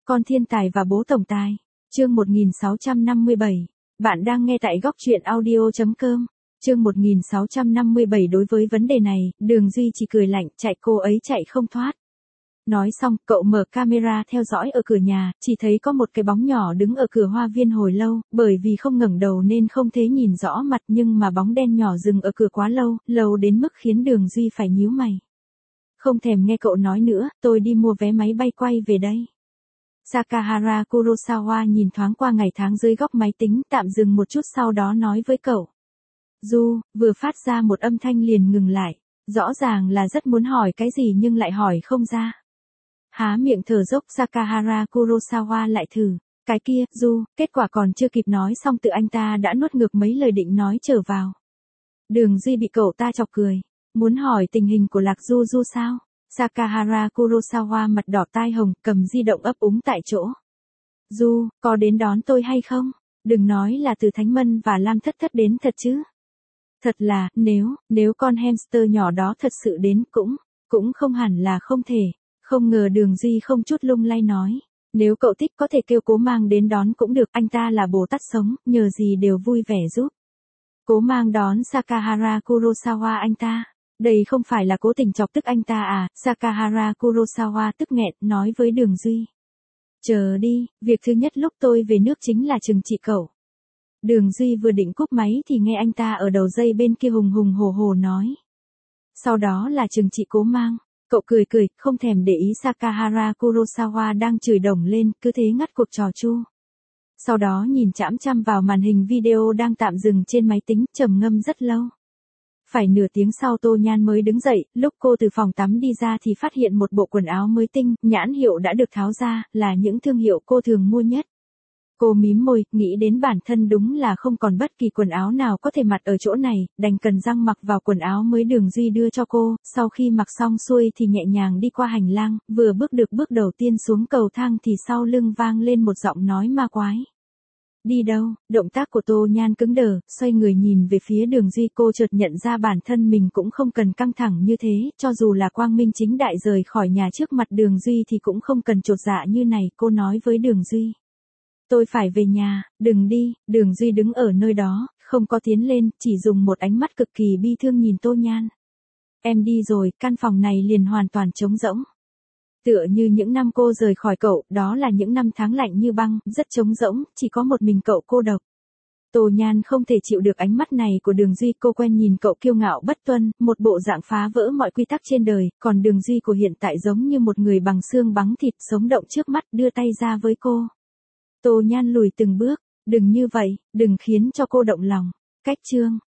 Con thiên tài và bố tổng tài. Chương 1657. Bạn đang nghe tại góc truyện audio.com. Chương 1657. Đối với vấn đề này, Đường Duy chỉ cười lạnh, chạy cô ấy chạy không thoát. Nói xong, cậu mở camera theo dõi ở cửa nhà, chỉ thấy có một cái bóng nhỏ đứng ở cửa hoa viên hồi lâu, bởi vì không ngẩng đầu nên không thấy nhìn rõ mặt, nhưng mà bóng đen nhỏ dừng ở cửa quá lâu, lâu đến mức khiến Đường Duy phải nhíu mày. Không thèm nghe cậu nói nữa, tôi đi mua vé máy bay quay về đây. Sakahara Kurosawa nhìn thoáng qua ngày tháng dưới góc máy tính, tạm dừng một chút sau đó nói với cậu. Du, vừa phát ra một âm thanh liền ngừng lại. Rõ ràng là rất muốn hỏi cái gì nhưng lại hỏi không ra. Há miệng thở dốc, Sakahara Kurosawa lại thử. Cái kia, Du, kết quả còn chưa kịp nói xong tự anh ta đã nuốt ngược mấy lời định nói trở vào. Đường Duy bị cậu ta chọc cười. Muốn hỏi tình hình của Lạc Du Du sao? Sakahara Kurosawa mặt đỏ tai hồng, cầm di động ấp úng tại chỗ. Du, có đến đón tôi hay không? Đừng nói là từ Thánh Mân và Lam Thất Thất đến thật chứ. Thật là, nếu con hamster nhỏ đó thật sự đến cũng không hẳn là không thể. Không ngờ Đường Duy không chút lung lay nói. Nếu cậu thích có thể kêu Cố Mang đến đón cũng được, anh ta là Bồ Tát sống, nhờ gì đều vui vẻ giúp. Cố Mang đón Sakahara Kurosawa anh ta. Đây không phải là cố tình chọc tức anh ta à? Sakahara Kurosawa tức nghẹn, nói với Đường Duy. Chờ đi, việc thứ nhất lúc tôi về nước chính là trừng trị cậu. Đường Duy vừa định cúp máy thì nghe anh ta ở đầu dây bên kia hùng hùng hổ hổ nói. Sau đó là trừng trị Cố Mang. Cậu cười, không thèm để ý Sakahara Kurosawa đang chửi đồng lên, cứ thế ngắt cuộc trò chu. Sau đó nhìn chăm chăm vào màn hình video đang tạm dừng trên máy tính, trầm ngâm rất lâu. Phải nửa tiếng sau Tô Nhan mới đứng dậy, lúc cô từ phòng tắm đi ra thì phát hiện một bộ quần áo mới tinh, nhãn hiệu đã được tháo ra, là những thương hiệu cô thường mua nhất. Cô mím môi, nghĩ đến bản thân đúng là không còn bất kỳ quần áo nào có thể mặc ở chỗ này, đành cần răng mặc vào quần áo mới Đường Duy đưa cho cô, sau khi mặc xong xuôi thì nhẹ nhàng đi qua hành lang, vừa bước được bước đầu tiên xuống cầu thang thì sau lưng vang lên một giọng nói ma quái. Đi đâu? Động tác của Tô Nhan cứng đờ, xoay người nhìn về phía Đường Duy, cô chợt nhận ra bản thân mình cũng không cần căng thẳng như thế, cho dù là quang minh chính đại rời khỏi nhà trước mặt Đường Duy thì cũng không cần chột dạ như này, cô nói với Đường Duy. Tôi phải về nhà, đừng đi. Đường Duy đứng ở nơi đó, không có tiến lên, chỉ dùng một ánh mắt cực kỳ bi thương nhìn Tô Nhan. Em đi rồi, căn phòng này liền hoàn toàn trống rỗng. Tựa như những năm cô rời khỏi cậu, đó là những năm tháng lạnh như băng, rất trống rỗng, chỉ có một mình cậu cô độc. Tô Nhan không thể chịu được ánh mắt này của Đường Duy, cô quen nhìn cậu kiêu ngạo bất tuân, một bộ dạng phá vỡ mọi quy tắc trên đời, còn Đường Duy của hiện tại giống như một người bằng xương bằng thịt, sống động trước mắt, đưa tay ra với cô. Tô Nhan lùi từng bước, đừng như vậy, đừng khiến cho cô động lòng. Cách chương.